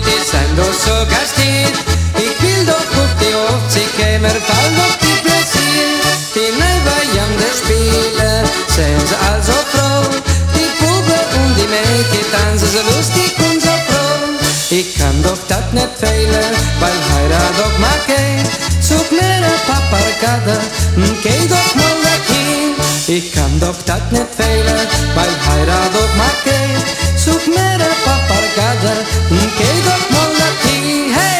die sind doch so gastiert. Ich will doch auf die Hochzeit, mir fallen doch die Plaisier. Die Neuweiernde Spiele sind sie also froh. Die Buben und die Mädchen tanzen so lustig und so froh. Ich kann doch das nicht fehlen, weil Heirat doch mag ich. Zug mir ein Papargada, geh doch mal dahin. Ich kann doch das nicht fehlen, weil Heirat doch mag ich. Zug mir ein Papargada, geh doch mal dahin. Hey!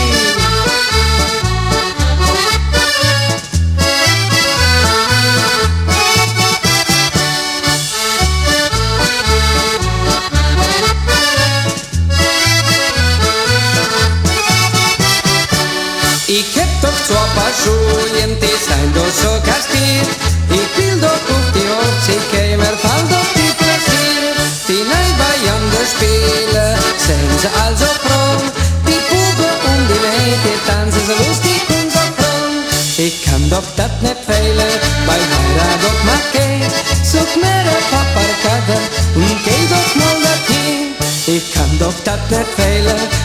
Ich hab doch zwar paar Schuhe, die sind doch so gastiert. Ich will doch auf die Hochzeit gehen, mir fallen doch die Plaisier. Die Neuweiernde Spiele sind sie also froh. Die Buben und die Mädchen tanzen so lustig und so froh. Ich kann doch das nicht fehlen, weil Heirat doch mag ich. Such mir ein Papargada und geh doch mal dahin. Ich kann doch das nicht fehlen,